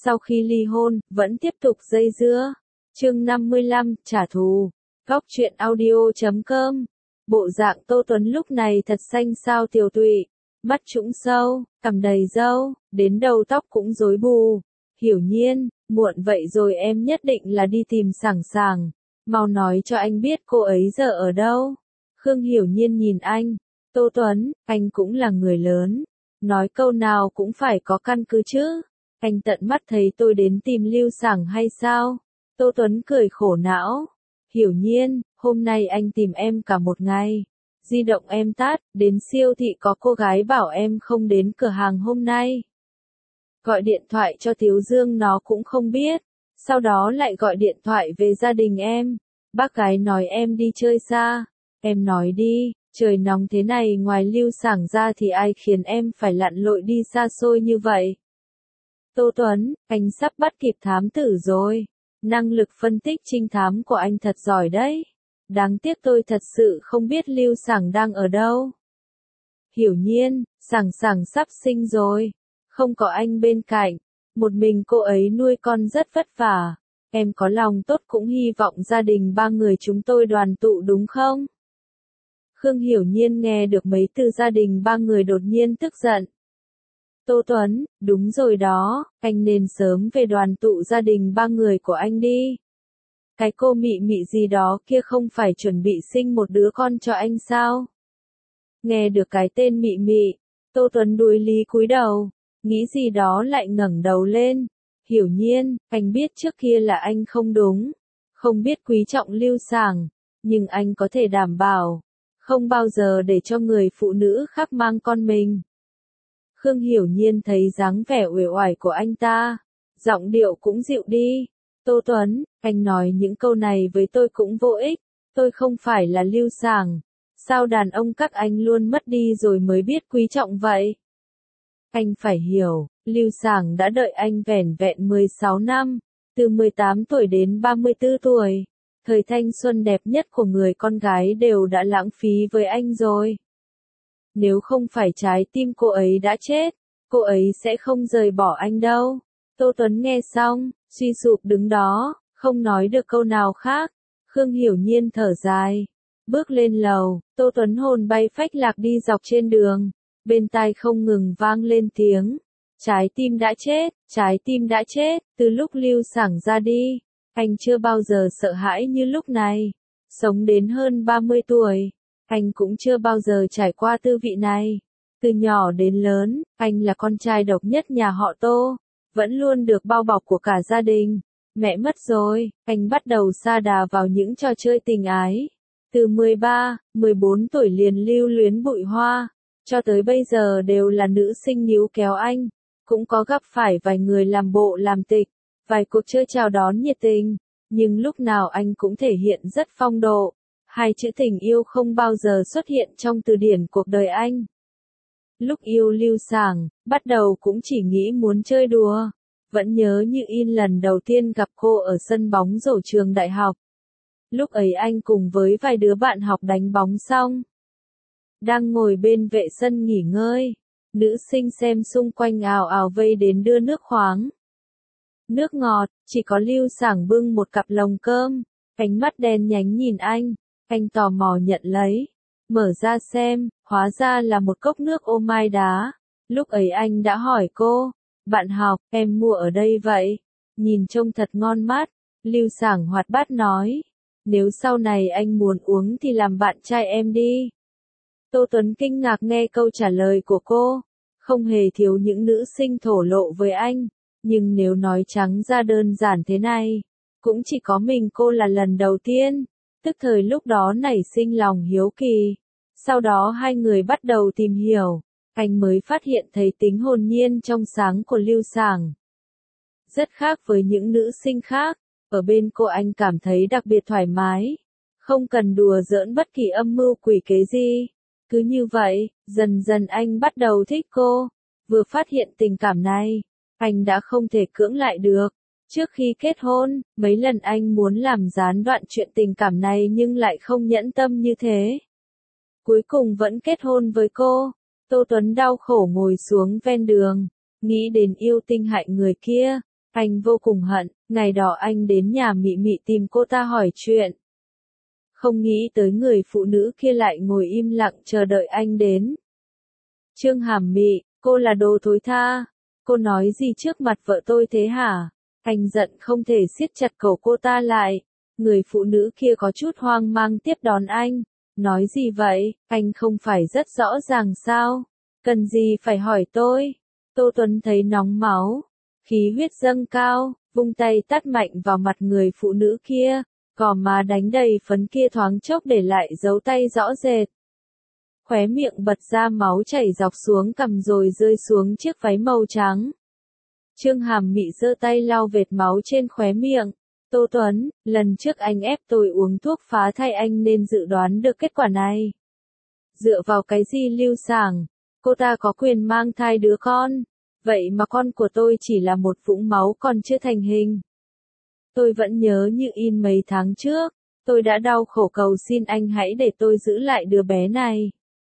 sau khi ly hôn, vẫn tiếp tục dây dưa. Chương 55, trả thù. Góc truyện audio.com. Bộ dạng Tô Tuấn lúc này thật xanh xao tiều tụy, mắt trũng sâu, cằm đầy râu, đến đầu tóc cũng rối bù. Hiểu Nhiên, muộn vậy rồi, em nhất định là đi tìm Sảng Sảng, mau nói cho anh biết cô ấy giờ ở đâu. Khương Hiểu Nhiên nhìn anh, Tô Tuấn, anh cũng là người lớn, nói câu nào cũng phải có căn cứ chứ. Anh tận mắt thấy tôi đến tìm Lưu Sảng hay sao? Tô Tuấn cười khổ não. Hiểu Nhiên, hôm nay anh tìm em cả một ngày. Di động em tắt, đến siêu thị có cô gái bảo em không đến cửa hàng hôm nay. Gọi điện thoại cho Tiếu Dương nó cũng không biết. Sau đó lại gọi điện thoại về gia đình em. Bác gái nói em đi chơi xa. Em nói đi, trời nóng thế này ngoài Lưu Sảng ra thì ai khiến em phải lặn lội đi xa xôi như vậy? Tô Tuấn, anh sắp bắt kịp thám tử rồi. Năng lực phân tích trinh thám của anh thật giỏi đấy. Đáng tiếc tôi thật sự không biết Lưu Sảng đang ở đâu. Hiểu Nhiên, Sảng Sảng sắp sinh rồi. Không có anh bên cạnh. Một mình cô ấy nuôi con rất vất vả. Em có lòng tốt cũng hy vọng gia đình ba người chúng tôi đoàn tụ đúng không? Khương Hiểu Nhiên nghe được mấy từ gia đình ba người đột nhiên tức giận. Tô Tuấn, đúng rồi đó, anh nên sớm về đoàn tụ gia đình ba người của anh đi. Cái cô Mị Mị gì đó kia không phải chuẩn bị sinh một đứa con cho anh sao? Nghe được cái tên Mị Mị, Tô Tuấn đuối lý cúi đầu, nghĩ gì đó lại ngẩng đầu lên. Hiểu Nhiên, anh biết trước kia là anh không đúng, không biết quý trọng Lưu Sảng, nhưng anh có thể đảm bảo, không bao giờ để cho người phụ nữ khác mang con mình. Khương Hiểu Nhiên thấy dáng vẻ uể oải của anh ta, giọng điệu cũng dịu đi. Tô Tuấn, anh nói những câu này với tôi cũng vô ích, tôi không phải là Lưu Sảng, sao đàn ông các anh luôn mất đi rồi mới biết quý trọng vậy? Anh phải hiểu, Lưu Sảng đã đợi anh vẻn vẹn 16 năm, từ 18 tuổi đến 34 tuổi. Thời thanh xuân đẹp nhất của người con gái đều đã lãng phí với anh rồi. Nếu không phải trái tim cô ấy đã chết, cô ấy sẽ không rời bỏ anh đâu. Tô Tuấn nghe xong, suy sụp đứng đó, không nói được câu nào khác. Khương Hiểu Nhiên thở dài, bước lên lầu, Tô Tuấn hồn bay phách lạc đi dọc trên đường, bên tai không ngừng vang lên tiếng. Trái tim đã chết, trái tim đã chết, từ lúc Lưu Sảng ra đi, anh chưa bao giờ sợ hãi như lúc này. Sống đến hơn 30 tuổi, anh cũng chưa bao giờ trải qua tư vị này. Từ nhỏ đến lớn, anh là con trai độc nhất nhà họ Tô, vẫn luôn được bao bọc của cả gia đình. Mẹ mất rồi, anh bắt đầu sa đà vào những trò chơi tình ái. Từ 13, 14 tuổi liền lưu luyến bụi hoa, cho tới bây giờ đều là nữ sinh níu kéo anh. Cũng có gặp phải vài người làm bộ làm tịch, vài cuộc chơi chào đón nhiệt tình, nhưng lúc nào anh cũng thể hiện rất phong độ. Hai chữ tình yêu không bao giờ xuất hiện trong từ điển cuộc đời anh. Lúc yêu Lưu Sảng, bắt đầu cũng chỉ nghĩ muốn chơi đùa. Vẫn nhớ như in lần đầu tiên gặp cô ở sân bóng rổ trường đại học. Lúc ấy anh cùng với vài đứa bạn học đánh bóng xong, đang ngồi bên vệ sân nghỉ ngơi. Nữ sinh xem xung quanh ào ào vây đến đưa nước khoáng, nước ngọt, chỉ có Lưu Sảng bưng một cặp lồng cơm, ánh mắt đen nhánh nhìn anh tò mò nhận lấy, mở ra xem, hóa ra là một cốc nước ô mai đá. Lúc ấy anh đã hỏi cô, bạn học, em mua ở đây vậy? Nhìn trông thật ngon mắt. Lưu Sảng hoạt bát nói, nếu sau này anh muốn uống thì làm bạn trai em đi. Tô Tuấn kinh ngạc nghe câu trả lời của cô, không hề thiếu những nữ sinh thổ lộ với anh, nhưng nếu nói trắng ra đơn giản thế này, cũng chỉ có mình cô là lần đầu tiên. Tức thời lúc đó nảy sinh lòng hiếu kỳ, sau đó hai người bắt đầu tìm hiểu, anh mới phát hiện thấy tính hồn nhiên trong sáng của Lưu Sảng. Rất khác với những nữ sinh khác, ở bên cô anh cảm thấy đặc biệt thoải mái, không cần đùa giỡn bất kỳ âm mưu quỷ kế gì. Cứ như vậy, dần dần anh bắt đầu thích cô. Vừa phát hiện tình cảm này, anh đã không thể cưỡng lại được. Trước khi kết hôn, mấy lần anh muốn làm gián đoạn chuyện tình cảm này nhưng lại không nhẫn tâm như thế. Cuối cùng vẫn kết hôn với cô. Tô Tuấn đau khổ ngồi xuống ven đường, nghĩ đến yêu tinh hại người kia. Anh vô cùng hận, ngày đó anh đến nhà Mị Mị tìm cô ta hỏi chuyện. Không nghĩ tới người phụ nữ kia lại ngồi im lặng chờ đợi anh đến. Trương Hàm Mị, cô là đồ thối tha. Cô nói gì trước mặt vợ tôi thế hả? Anh giận không thể siết chặt cổ cô ta lại. Người phụ nữ kia có chút hoang mang tiếp đón anh. Nói gì vậy? Anh không phải rất rõ ràng sao? Cần gì phải hỏi tôi? Tô Tuấn thấy nóng máu, khí huyết dâng cao, vung tay tát mạnh vào mặt người phụ nữ kia, gò má đánh đầy phấn kia thoáng chốc để lại dấu tay rõ rệt. Khóe miệng bật ra máu chảy dọc xuống cằm rồi rơi xuống chiếc váy màu trắng. Trương Hàm Mị giơ tay lau vệt máu trên khóe miệng. Tô Tuấn, lần trước anh ép tôi uống thuốc phá thai anh nên dự đoán được kết quả này. Dựa vào cái gì Lưu Sảng? Cô ta có quyền mang thai đứa con. Vậy mà con của tôi chỉ là một vũng máu còn chưa thành hình. Tôi vẫn nhớ như in mấy tháng trước. Tôi đã đau khổ cầu xin anh hãy để tôi giữ lại đứa bé này.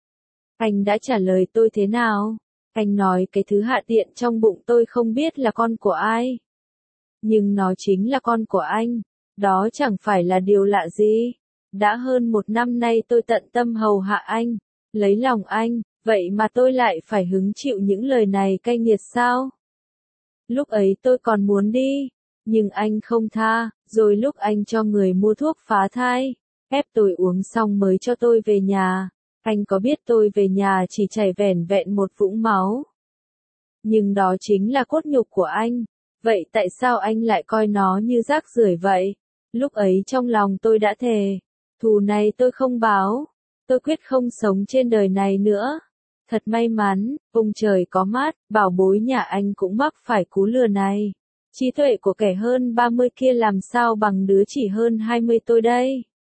Anh đã trả lời tôi thế nào? Anh nói cái thứ hạ tiện trong bụng tôi không biết là con của ai. Nhưng nó chính là con của anh. Đó chẳng phải là điều lạ gì. Đã hơn 1 năm nay tôi tận tâm hầu hạ anh, lấy lòng anh, vậy mà tôi lại phải hứng chịu những lời này cay nghiệt sao? Lúc ấy tôi còn muốn đi, nhưng anh không tha, rồi lúc anh cho người mua thuốc phá thai, ép tôi uống xong mới cho tôi về nhà. Anh có biết tôi về nhà chỉ chảy vẻn vẹn một vũng máu. Nhưng đó chính là cốt nhục của anh. Vậy tại sao anh lại coi nó như rác rưởi vậy? Lúc ấy trong lòng tôi đã thề, thù này tôi không báo. Tôi quyết không sống trên đời này nữa. Thật may mắn, ông trời có mắt, bảo bối nhà anh cũng mắc phải cú lừa này. Trí tuệ của kẻ hơn 30 kia làm sao bằng đứa chỉ hơn 20 tôi đây?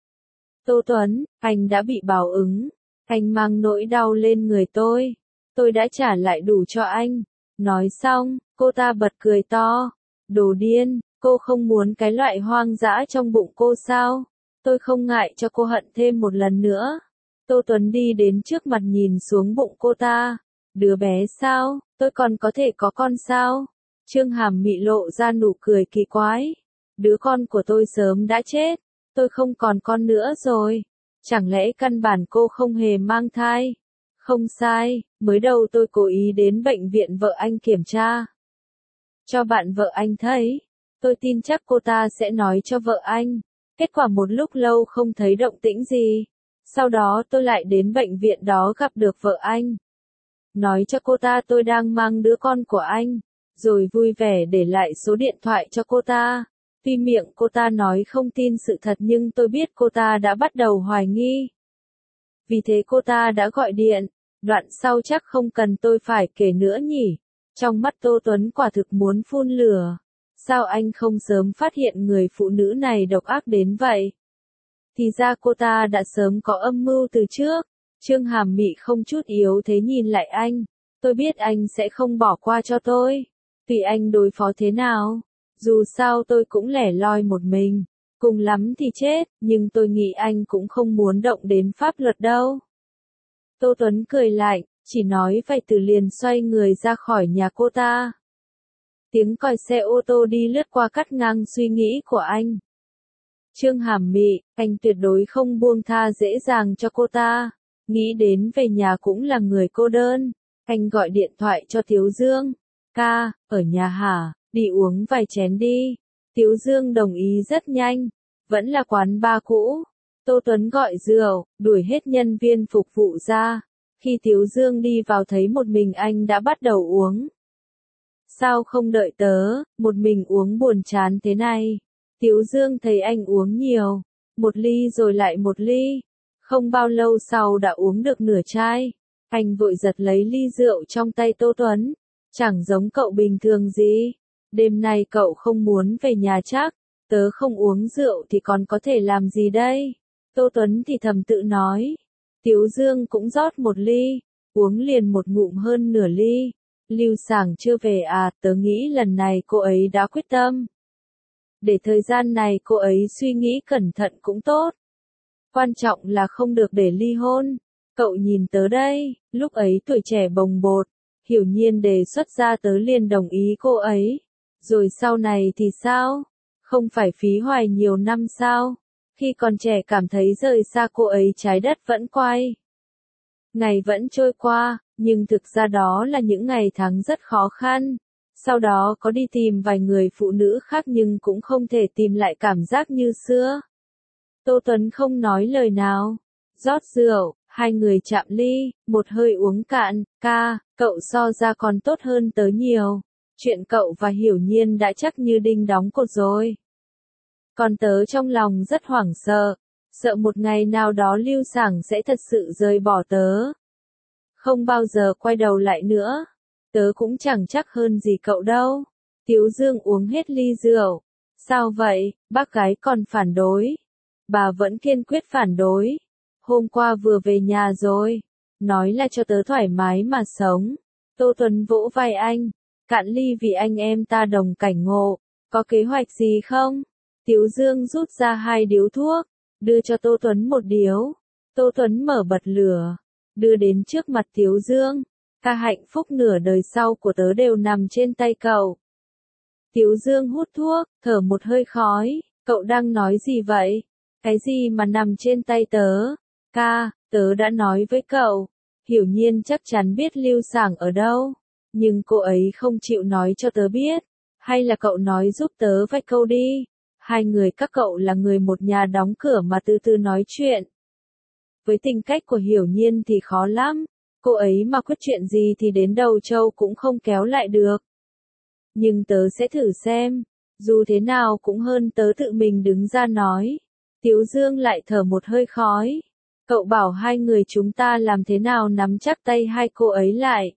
Tô Tuấn, anh đã bị báo ứng. Anh mang nỗi đau lên người tôi. Tôi đã trả lại đủ cho anh. Nói xong, cô ta bật cười to. Đồ điên, cô không muốn cái loại hoang dã trong bụng cô sao? Tôi không ngại cho cô hận thêm một lần nữa. Tô Tuấn đi đến trước mặt nhìn xuống bụng cô ta. Đứa bé sao? Tôi còn có thể có con sao? Trương Hàm Mị lộ ra nụ cười kỳ quái. Đứa con của tôi sớm đã chết. Tôi không còn con nữa rồi. Chẳng lẽ căn bản cô không hề mang thai? Không sai, mới đầu tôi cố ý đến bệnh viện vợ anh kiểm tra. Cho bạn vợ anh thấy. Tôi tin chắc cô ta sẽ nói cho vợ anh. Kết quả một lúc lâu không thấy động tĩnh gì. Sau đó tôi lại đến bệnh viện đó gặp được vợ anh. Nói cho cô ta tôi đang mang đứa con của anh. Rồi vui vẻ để lại số điện thoại cho cô ta. Tuy miệng cô ta nói không tin sự thật nhưng tôi biết cô ta đã bắt đầu hoài nghi. Vì thế cô ta đã gọi điện. Đoạn sau chắc không cần tôi phải kể nữa nhỉ. Trong mắt Tô Tuấn quả thực muốn phun lửa. Sao anh không sớm phát hiện người phụ nữ này độc ác đến vậy? Thì ra cô ta đã sớm có âm mưu từ trước. Trương Hàm Mị không chút yếu thế nhìn lại anh. Tôi biết anh sẽ không bỏ qua cho tôi. Tùy anh đối phó thế nào. Dù sao tôi cũng lẻ loi một mình. Cùng lắm thì chết, nhưng tôi nghĩ anh cũng không muốn động đến pháp luật đâu. Tô Tuấn cười lạnh, chỉ nói vài từ liền xoay người ra khỏi nhà cô ta. Tiếng còi xe ô tô đi lướt qua cắt ngang suy nghĩ của anh. Trương Hàm Mị, anh tuyệt đối không buông tha dễ dàng cho cô ta. Nghĩ đến về nhà cũng là người cô đơn. Anh gọi điện thoại cho Tiếu Dương. Ca, ở nhà hả, đi uống vài chén đi. Tiếu Dương đồng ý rất nhanh. Vẫn là quán bar cũ. Tô Tuấn gọi rượu, đuổi hết nhân viên phục vụ ra. Khi Tiếu Dương đi vào thấy một mình anh đã bắt đầu uống. Sao không đợi tớ, một mình uống buồn chán thế này? Tiếu Dương thấy anh uống nhiều, một ly rồi lại một ly. Không bao lâu sau đã uống được nửa chai. Anh vội giật lấy ly rượu trong tay Tô Tuấn. Chẳng giống cậu bình thường gì. Đêm nay cậu không muốn về nhà chắc. Tớ không uống rượu thì còn có thể làm gì đây? Tô Tuấn thì thầm tự nói. Tiếu Dương cũng rót một ly. Uống liền một ngụm hơn nửa ly. Lưu Sảng chưa về à, tớ nghĩ lần này cô ấy đã quyết tâm. Để thời gian này cô ấy suy nghĩ cẩn thận cũng tốt. Quan trọng là không được để ly hôn. Cậu nhìn tớ đây, lúc ấy tuổi trẻ bồng bột, Hiểu Nhiên đề xuất ra tớ liền đồng ý cô ấy. Rồi sau này thì sao? Không phải phí hoài nhiều năm sao? Khi còn trẻ cảm thấy rời xa cô ấy trái đất vẫn quay. Ngày vẫn trôi qua, nhưng thực ra đó là những ngày tháng rất khó khăn. Sau đó có đi tìm vài người phụ nữ khác nhưng cũng không thể tìm lại cảm giác như xưa. Tô Tuấn không nói lời nào. Rót rượu, hai người chạm ly, một hơi uống cạn, ca, cậu so ra còn tốt hơn tớ nhiều. Chuyện cậu và Hiểu Nhiên đã chắc như đinh đóng cột rồi. Còn tớ trong lòng rất hoảng sợ, sợ một ngày nào đó Lưu Sảng sẽ thật sự rời bỏ tớ. Không bao giờ quay đầu lại nữa. Tớ cũng chẳng chắc hơn gì cậu đâu. Tiếu Dương uống hết ly rượu. Sao vậy, bác gái còn phản đối? Bà vẫn kiên quyết phản đối. Hôm qua vừa về nhà rồi. Nói là cho tớ thoải mái mà sống. Tô Tuấn vỗ vai anh. Cạn ly vì anh em ta đồng cảnh ngộ. Có kế hoạch gì không? Tiếu Dương rút ra 2 điếu thuốc. Đưa cho Tô Tuấn một điếu. Tô Tuấn mở bật lửa. Đưa đến trước mặt Tiếu Dương. Cả hạnh phúc nửa đời sau của tớ đều nằm trên tay cậu. Tiếu Dương hút thuốc, thở một hơi khói. Cậu đang nói gì vậy? Cái gì mà nằm trên tay tớ? Ca, tớ đã nói với cậu. Hiểu Nhiên chắc chắn biết Lưu Sảng ở đâu. Nhưng cô ấy không chịu nói cho tớ biết. Hay là cậu nói giúp tớ vài câu đi. Hai người các cậu là người một nhà đóng cửa mà từ từ nói chuyện. Với tính cách của Hiểu Nhiên thì khó lắm. Cô ấy mà quyết chuyện gì thì đến đầu châu cũng không kéo lại được. Nhưng tớ sẽ thử xem. Dù thế nào cũng hơn tớ tự mình đứng ra nói. Tiếu Dương lại thở một hơi khói. Cậu bảo hai người chúng ta làm thế nào nắm chắc tay hai cô ấy lại.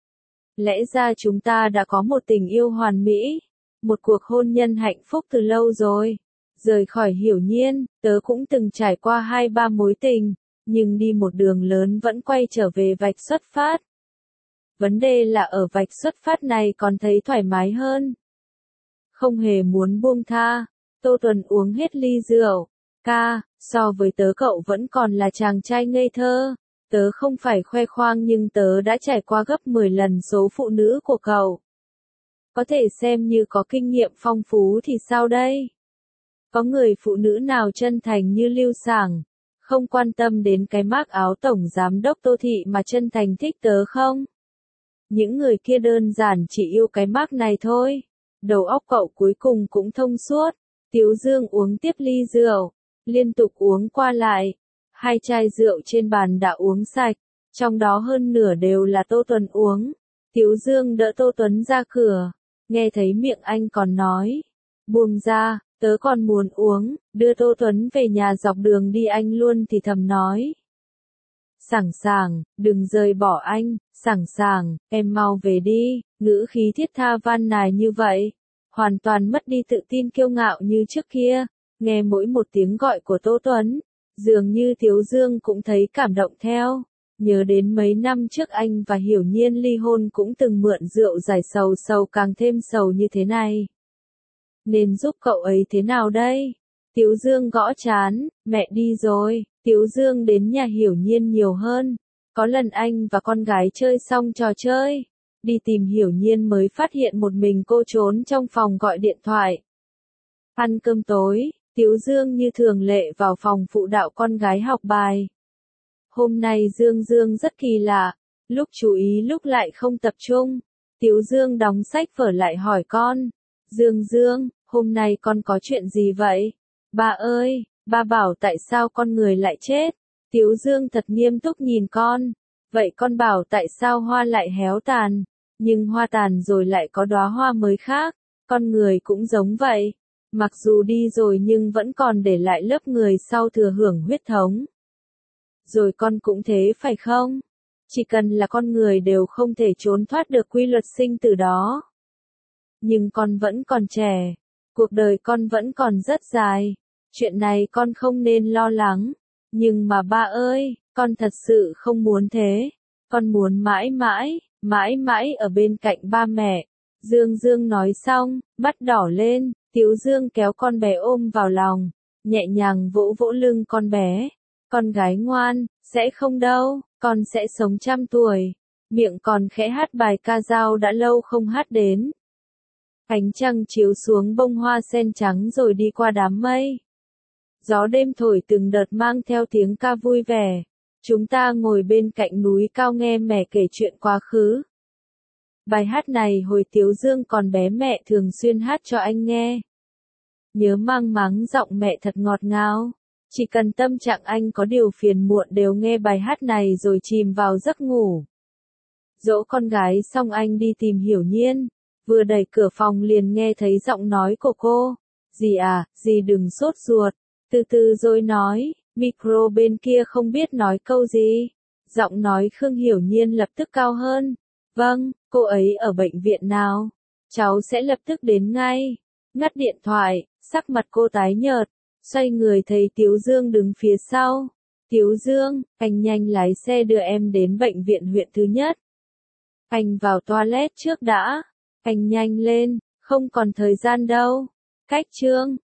Lẽ ra chúng ta đã có một tình yêu hoàn mỹ. Một cuộc hôn nhân hạnh phúc từ lâu rồi. Rời khỏi Hiểu Nhiên, tớ cũng từng trải qua 2-3 mối tình. Nhưng đi một đường lớn vẫn quay trở về vạch xuất phát. Vấn đề là ở vạch xuất phát này còn thấy thoải mái hơn. Không hề muốn buông tha. Tô Tuấn uống hết ly rượu. Ca, so với tớ cậu vẫn còn là chàng trai ngây thơ. Tớ không phải khoe khoang nhưng tớ đã trải qua gấp 10 lần số phụ nữ của cậu. Có thể xem như có kinh nghiệm phong phú thì sao đây? Có người phụ nữ nào chân thành như Lưu Sảng? Không quan tâm đến cái mác áo tổng giám đốc Tô Thị mà chân thành thích tớ không? Những người kia đơn giản chỉ yêu cái mác này thôi. Đầu óc cậu cuối cùng cũng thông suốt. Tiếu Dương uống tiếp ly rượu. Liên tục uống qua lại. 2 chai rượu trên bàn đã uống sạch. Trong đó hơn nửa đều là Tô Tuấn uống. Tiếu Dương đỡ Tô Tuấn ra cửa. Nghe thấy miệng anh còn nói. Buông ra, tớ còn muốn uống. Đưa Tô Tuấn về nhà dọc đường đi anh luôn thì thầm nói. Sảng sàng, đừng rời bỏ anh. Sảng sàng, em mau về đi. Ngữ khí thiết tha van nài như vậy. Hoàn toàn mất đi tự tin kiêu ngạo như trước kia. Nghe mỗi một tiếng gọi của Tô Tuấn. Dường như Tiếu Dương cũng thấy cảm động theo. Nhớ đến mấy năm trước anh và Hiểu Nhiên ly hôn cũng từng mượn rượu giải sầu sầu càng thêm sầu như thế này. Nên giúp cậu ấy thế nào đây? Tiếu Dương gõ trán, mẹ đi rồi. Tiếu Dương đến nhà Hiểu Nhiên nhiều hơn. Có lần anh và con gái chơi xong trò chơi. Đi tìm Hiểu Nhiên mới phát hiện một mình cô trốn trong phòng gọi điện thoại. Ăn cơm tối, Tiếu Dương như thường lệ vào phòng phụ đạo con gái học bài. Hôm nay Dương rất kỳ lạ, lúc chú ý lúc lại không tập trung. Tiếu Dương đóng sách vở lại hỏi con. Dương, hôm nay con có chuyện gì vậy? Ba ơi, ba bảo tại sao con người lại chết? Tiếu Dương thật nghiêm túc nhìn con. Vậy con bảo tại sao hoa lại héo tàn? Nhưng hoa tàn rồi lại có đóa hoa mới khác. Con người cũng giống vậy. Mặc dù đi rồi nhưng vẫn còn để lại lớp người sau thừa hưởng huyết thống. Rồi con cũng thế phải không? Chỉ cần là con người đều không thể trốn thoát được quy luật sinh tử đó. Nhưng con vẫn còn trẻ. Cuộc đời con vẫn còn rất dài. Chuyện này con không nên lo lắng. Nhưng mà ba ơi, con thật sự không muốn thế. Con muốn mãi mãi ở bên cạnh ba mẹ. Dương nói xong, mắt đỏ lên, Tiếu Dương kéo con bé ôm vào lòng, nhẹ nhàng vỗ vỗ lưng con bé. Con gái ngoan, sẽ không đâu, con sẽ sống 100 tuổi. Miệng còn khẽ hát bài ca dao đã lâu không hát đến. Ánh trăng chiếu xuống bông hoa sen trắng rồi đi qua đám mây. Gió đêm thổi từng đợt mang theo tiếng ca vui vẻ. Chúng ta ngồi bên cạnh núi cao nghe mẹ kể chuyện quá khứ. Bài hát này hồi Tiếu Dương còn bé mẹ thường xuyên hát cho anh nghe. Nhớ mang máng giọng mẹ thật ngọt ngào. Chỉ cần tâm trạng anh có điều phiền muộn đều nghe bài hát này rồi chìm vào giấc ngủ. Dỗ con gái xong anh đi tìm Hiểu Nhiên. Vừa đẩy cửa phòng liền nghe thấy giọng nói của cô. Dì à, dì đừng sốt ruột. Từ từ rồi nói, micro bên kia không biết nói câu gì. Giọng nói Khương Hiểu Nhiên lập tức cao hơn. Vâng, cô ấy ở bệnh viện nào? Cháu sẽ lập tức đến ngay. Ngắt điện thoại, sắc mặt cô tái nhợt. Xoay người thấy Tiếu Dương đứng phía sau. Tiếu Dương, anh nhanh lái xe đưa em đến bệnh viện huyện thứ nhất. Anh vào toilet trước đã. Anh nhanh lên, không còn thời gian đâu. Cách Trương,